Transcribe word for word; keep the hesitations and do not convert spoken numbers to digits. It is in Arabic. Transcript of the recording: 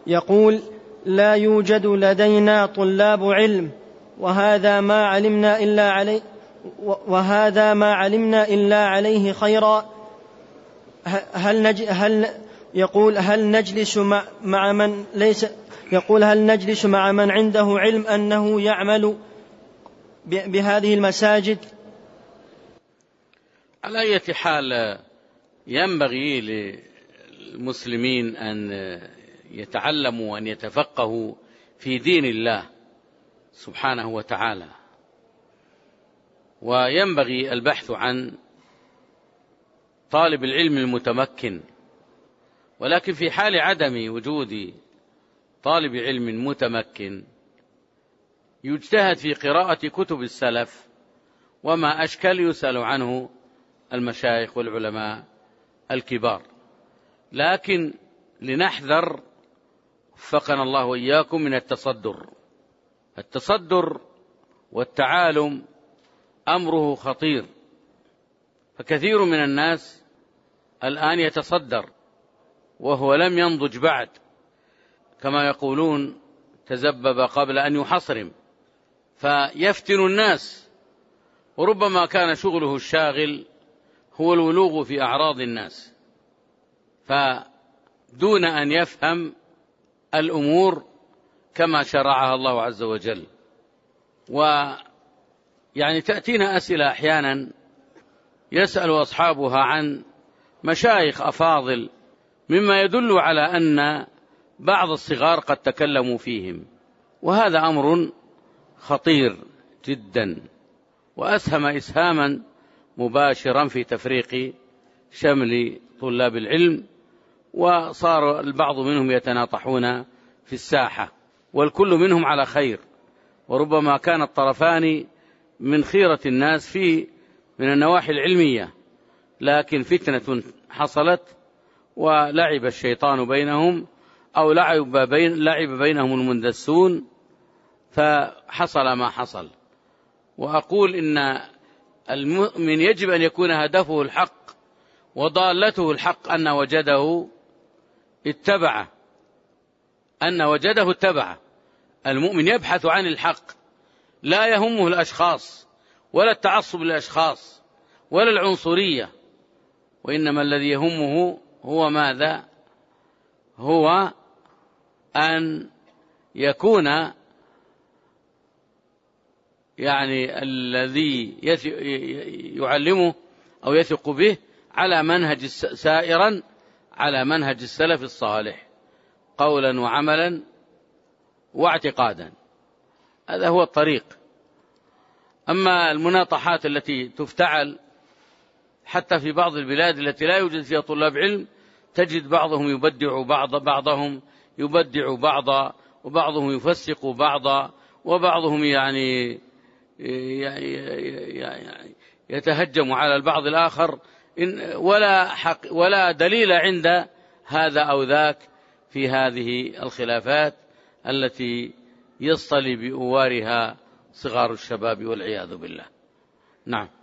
يقول: لا يوجد لدينا طلاب علم، وهذا ما علمنا إلا عليه وهذا ما علمنا إلا عليه خيرا. هل نج هل يقول هل نجلس مع, مع من ليس يقول هل نجلس مع من عنده علم أنه يعمل بهذه المساجد؟ على أي حال ينبغي للمسلمين أن يتعلموا وأن يتفقهوا في دين الله سبحانه وتعالى، وينبغي البحث عن طالب العلم المتمكن. ولكن في حال عدم وجود طالب علم متمكن يجتهد في قراءة كتب السلف، وما أشكل يسأل عنه المشايخ والعلماء الكبار. لكن لنحذر وفقنا الله وإياكم من التصدر. التصدر والتعالم أمره خطير، فكثير من الناس الآن يتصدر وهو لم ينضج بعد، كما يقولون تزبب قبل أن يحصرم، فيفتن الناس، وربما كان شغله الشاغل هو الولوغ في أعراض الناس، فدون أن يفهم الأمور كما شرعها الله عز وجل. ويعني تأتينا أسئلة أحيانا يسأل أصحابها عن مشايخ أفاضل، مما يدل على أن بعض الصغار قد تكلموا فيهم، وهذا أمر خطير جدا، وأسهم إسهاما مباشرا في تفريق شمل طلاب العلم، وصار البعض منهم يتناطحون في الساحة، والكل منهم على خير، وربما كان الطرفان من خيرة الناس في من النواحي العلمية، لكن فتنة حصلت ولعب الشيطان بينهم، أو لعب, بين لعب بينهم المندسون، فحصل ما حصل. وأقول إن المؤمن يجب أن يكون هدفه الحق وضالته الحق، أن وجده اتبعه أن وجده اتبعه. المؤمن يبحث عن الحق، لا يهمه الأشخاص ولا التعصب للأشخاص ولا العنصرية، وإنما الذي يهمه هو ماذا؟ هو أن يكون يعني الذي يعلمه أو يثق به على منهج سائرا على منهج السلف الصالح قولا وعملا واعتقادا. هذا هو الطريق. أما المناطحات التي تفتعل حتى في بعض البلاد التي لا يوجد فيها طلاب علم، تجد بعضهم يبدع بعض بعضهم يبدع بعضا، وبعضهم يفسق بعضا، وبعضهم يعني يتهجم على البعض الآخر، ولا حق ولا دليل عند هذا أو ذاك في هذه الخلافات التي يصطلي بأوارها صغار الشباب والعياذ بالله. نعم.